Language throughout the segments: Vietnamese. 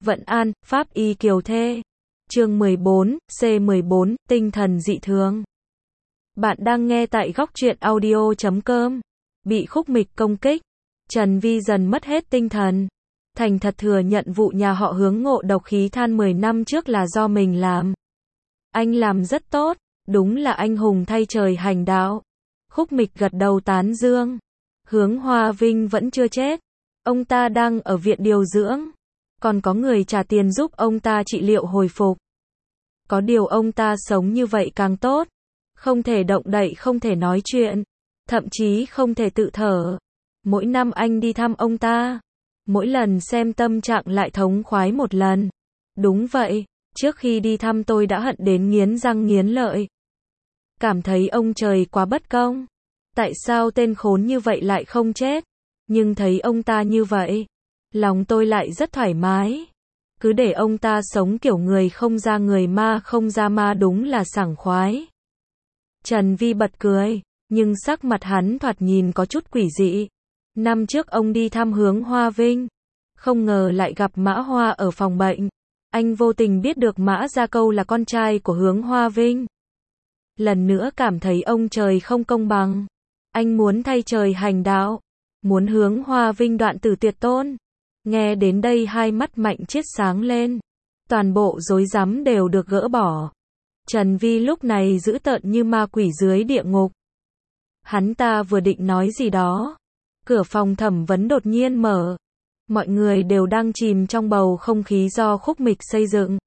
Vận An, Pháp Y Kiều Thê. Chương 14, C14, tinh thần dị thường. Bạn đang nghe tại góc truyện audio.com. Bị Khúc Mịch công kích, Trần Vi dần mất hết tinh thần. Thành thật thừa nhận vụ nhà họ Hướng ngộ độc khí than 10 năm trước là do mình làm. Anh làm rất tốt, đúng là anh hùng thay trời hành đạo. Khúc Mịch gật đầu tán dương. Hướng Hoa Vinh vẫn chưa chết. Ông ta đang ở viện điều dưỡng. Còn có người trả tiền giúp ông ta trị liệu hồi phục. Có điều ông ta sống như vậy càng tốt. Không thể động đậy, không thể nói chuyện. Thậm chí không thể tự thở. Mỗi năm anh đi thăm ông ta. Mỗi lần xem tâm trạng lại thống khoái một lần. Đúng vậy, trước khi đi thăm tôi đã hận đến nghiến răng nghiến lợi. Cảm thấy ông trời quá bất công. Tại sao tên khốn như vậy lại không chết? Nhưng thấy ông ta như vậy, lòng tôi lại rất thoải mái. Cứ để ông ta sống kiểu người không ra người ma không ra ma đúng là sảng khoái. Trần Vi bật cười, nhưng sắc mặt hắn thoạt nhìn có chút quỷ dị. Năm trước ông đi thăm Hướng Hoa Vinh, không ngờ lại gặp Mã Hoa ở phòng bệnh. Anh vô tình biết được Mã Gia Câu là con trai của Hướng Hoa Vinh. Lần nữa cảm thấy ông trời không công bằng. Anh muốn thay trời hành đạo, muốn Hướng Hoa Vinh đoạn tử tuyệt tôn. Nghe đến đây hai mắt Mạnh Chiết sáng lên. Toàn bộ rối rắm đều được gỡ bỏ. Trần Vi lúc này dữ tợn như ma quỷ dưới địa ngục. Hắn ta vừa định nói gì đó. Cửa phòng thẩm vấn đột nhiên mở. Mọi người đều đang chìm trong bầu không khí do Khúc Mịch xây dựng.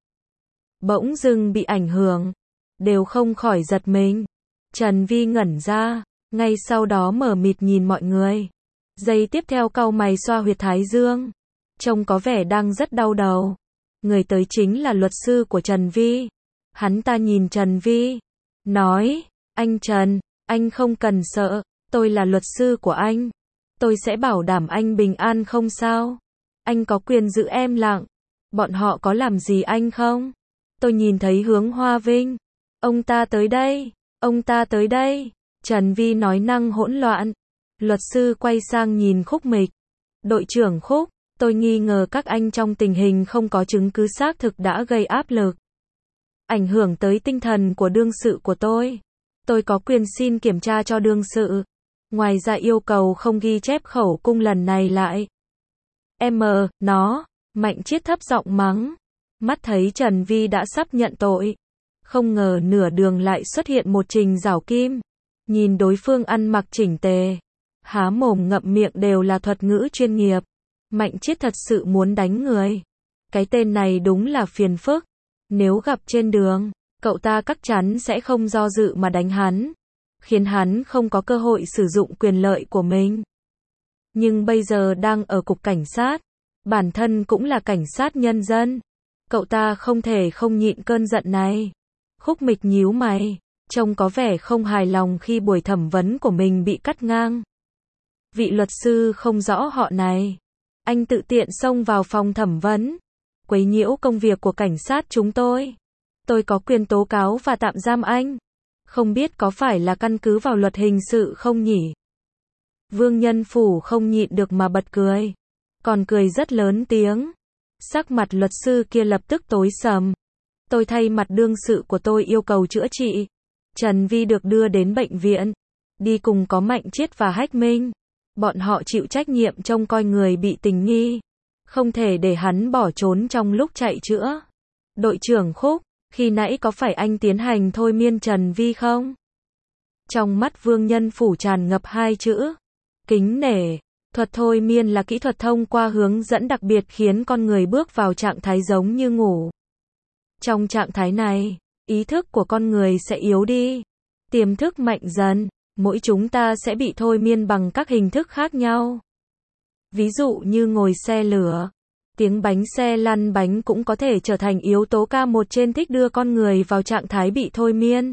Bỗng dưng bị ảnh hưởng. Đều không khỏi giật mình. Trần Vi ngẩn ra. Ngay sau đó mờ mịt nhìn mọi người. Giây tiếp theo cau mày xoa huyệt thái dương. Trông có vẻ đang rất đau đầu. Người tới chính là luật sư của Trần Vi. Hắn ta nhìn Trần Vi. Nói, anh Trần, anh không cần sợ. Tôi là luật sư của anh. Tôi sẽ bảo đảm anh bình an không sao. Anh có quyền giữ em lặng. Bọn họ có làm gì anh không? Tôi nhìn thấy Hướng Hoa Vinh. Ông ta tới đây. Ông ta tới đây. Trần Vi nói năng hỗn loạn. Luật sư quay sang nhìn Khúc Mịch. Đội trưởng Khúc, tôi nghi ngờ các anh trong tình hình không có chứng cứ xác thực đã gây áp lực. Ảnh hưởng tới tinh thần của đương sự của tôi. Tôi có quyền xin kiểm tra cho đương sự. Ngoài ra yêu cầu không ghi chép khẩu cung lần này lại. Mạnh Chiết thấp giọng mắng. Mắt thấy Trần Vi đã sắp nhận tội. Không ngờ nửa đường lại xuất hiện một Trình Giảo Kim. Nhìn đối phương ăn mặc chỉnh tề. Há mồm ngậm miệng đều là thuật ngữ chuyên nghiệp. Mạnh Chiết thật sự muốn đánh người. Cái tên này đúng là phiền phức. Nếu gặp trên đường, cậu ta chắc chắn sẽ không do dự mà đánh hắn. Khiến hắn không có cơ hội sử dụng quyền lợi của mình. Nhưng bây giờ đang ở cục cảnh sát. Bản thân cũng là cảnh sát nhân dân. Cậu ta không thể không nhịn cơn giận này. Khúc Mịch nhíu mày. Trông có vẻ không hài lòng khi buổi thẩm vấn của mình bị cắt ngang. Vị luật sư không rõ họ này. Anh tự tiện xông vào phòng thẩm vấn. Quấy nhiễu công việc của cảnh sát chúng tôi. Tôi có quyền tố cáo và tạm giam anh. Không biết có phải là căn cứ vào luật hình sự không nhỉ? Vương Nhân Phủ không nhịn được mà bật cười. Còn cười rất lớn tiếng. Sắc mặt luật sư kia lập tức tối sầm. Tôi thay mặt đương sự của tôi yêu cầu chữa trị. Trần Vi được đưa đến bệnh viện. Đi cùng có Mạnh Chiết và Hách Minh. Bọn họ chịu trách nhiệm trông coi người bị tình nghi. Không thể để hắn bỏ trốn trong lúc chạy chữa. Đội trưởng Khúc, khi nãy có phải anh tiến hành thôi miên Trần Vi không? Trong mắt Vương Nhân Phủ tràn ngập hai chữ. Kính nể. Thuật thôi miên là kỹ thuật thông qua hướng dẫn đặc biệt khiến con người bước vào trạng thái giống như ngủ. Trong trạng thái này, ý thức của con người sẽ yếu đi. Tiềm thức mạnh dần. Mỗi chúng ta sẽ bị thôi miên bằng các hình thức khác nhau. Ví dụ như ngồi xe lửa. Tiếng bánh xe lăn bánh cũng có thể trở thành yếu tố K1 trên thích đưa con người vào trạng thái bị thôi miên.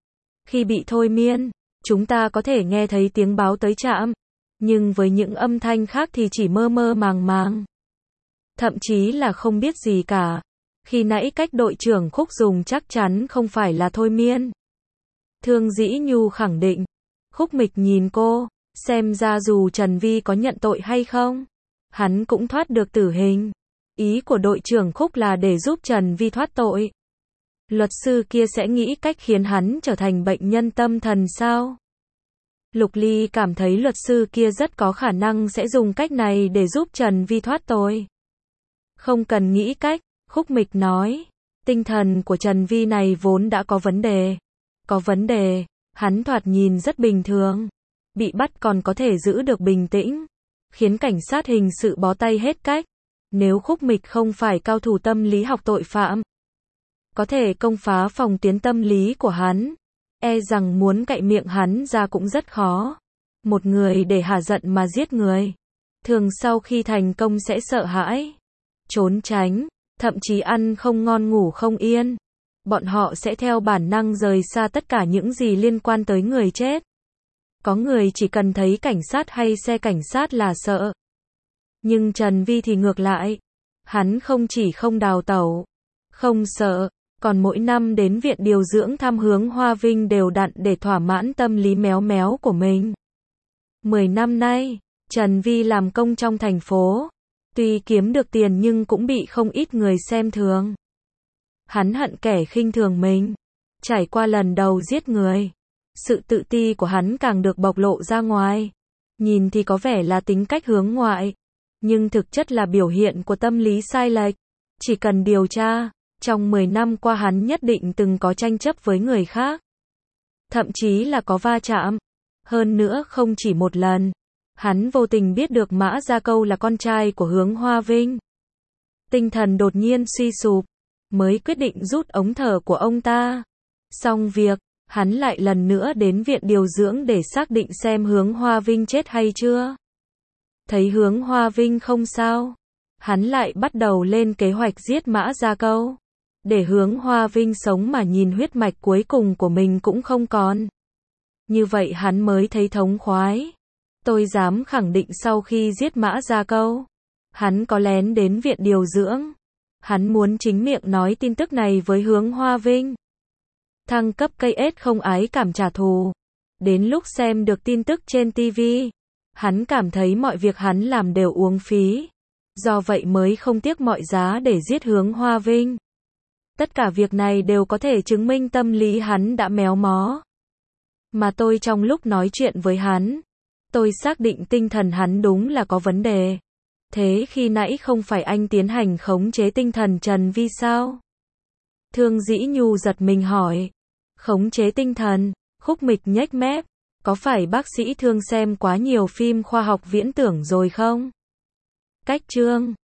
Khi bị thôi miên, chúng ta có thể nghe thấy tiếng báo tới trạm. Nhưng với những âm thanh khác thì chỉ mơ mơ màng màng. Thậm chí là không biết gì cả. Khi nãy cách đội trưởng Khúc dùng chắc chắn không phải là thôi miên. Thương Dĩ Nhu khẳng định. Khúc Mịch nhìn cô, xem ra dù Trần Vi có nhận tội hay không, hắn cũng thoát được tử hình. Ý của đội trưởng Khúc là để giúp Trần Vi thoát tội. Luật sư kia sẽ nghĩ cách khiến hắn trở thành bệnh nhân tâm thần sao? Lục Ly cảm thấy luật sư kia rất có khả năng sẽ dùng cách này để giúp Trần Vi thoát tội. Không cần nghĩ cách, Khúc Mịch nói. Tinh thần của Trần Vi này vốn đã có vấn đề. Có vấn đề, hắn thoạt nhìn rất bình thường. Bị bắt còn có thể giữ được bình tĩnh. Khiến cảnh sát hình sự bó tay hết cách. Nếu Khúc Mịch không phải cao thủ tâm lý học tội phạm, có thể công phá phòng tuyến tâm lý của hắn, e rằng muốn cạy miệng hắn ra cũng rất khó. Một người để hả giận mà giết người, thường sau khi thành công sẽ sợ hãi, trốn tránh, thậm chí ăn không ngon ngủ không yên. Bọn họ sẽ theo bản năng rời xa tất cả những gì liên quan tới người chết. Có người chỉ cần thấy cảnh sát hay xe cảnh sát là sợ. Nhưng Trần Vi thì ngược lại. Hắn không chỉ không đào tẩu, không sợ, còn mỗi năm đến viện điều dưỡng thăm Hướng Hoa Vinh đều đặn để thỏa mãn tâm lý méo méo của mình. 10 năm nay, Trần Vi làm công trong thành phố. Tuy kiếm được tiền nhưng cũng bị không ít người xem thường. Hắn hận kẻ khinh thường mình. Trải qua lần đầu giết người, sự tự ti của hắn càng được bộc lộ ra ngoài. Nhìn thì có vẻ là tính cách hướng ngoại, nhưng thực chất là biểu hiện của tâm lý sai lệch. Chỉ cần điều tra, trong 10 năm qua hắn nhất định từng có tranh chấp với người khác. Thậm chí là có va chạm. Hơn nữa không chỉ một lần. Hắn vô tình biết được Mã Gia Câu là con trai của Hướng Hoa Vinh. Tinh thần đột nhiên suy sụp, mới quyết định rút ống thở của ông ta. Xong việc, hắn lại lần nữa đến viện điều dưỡng để xác định xem Hướng Hoa Vinh chết hay chưa. Thấy Hướng Hoa Vinh không sao, hắn lại bắt đầu lên kế hoạch giết Mã Gia Câu. Để Hướng Hoa Vinh sống mà nhìn huyết mạch cuối cùng của mình cũng không còn. Như vậy hắn mới thấy thống khoái. Tôi dám khẳng định sau khi giết Mã Gia Câu, hắn có lén đến viện điều dưỡng. Hắn muốn chính miệng nói tin tức này với Hướng Hoa Vinh. Thăng cấp cây ết không ái cảm trả thù. Đến lúc xem được tin tức trên TV, hắn cảm thấy mọi việc hắn làm đều uổng phí. Do vậy mới không tiếc mọi giá để giết Hướng Hoa Vinh. Tất cả việc này đều có thể chứng minh tâm lý hắn đã méo mó. Mà tôi trong lúc nói chuyện với hắn, tôi xác định tinh thần hắn đúng là có vấn đề. Thế khi nãy không phải anh tiến hành khống chế tinh thần Trần Vi sao? Thương Dĩ Nhu giật mình hỏi. Khống chế tinh thần, Khúc Mịch nhếch mép. Có phải bác sĩ Thương xem quá nhiều phim khoa học viễn tưởng rồi không? Cách chương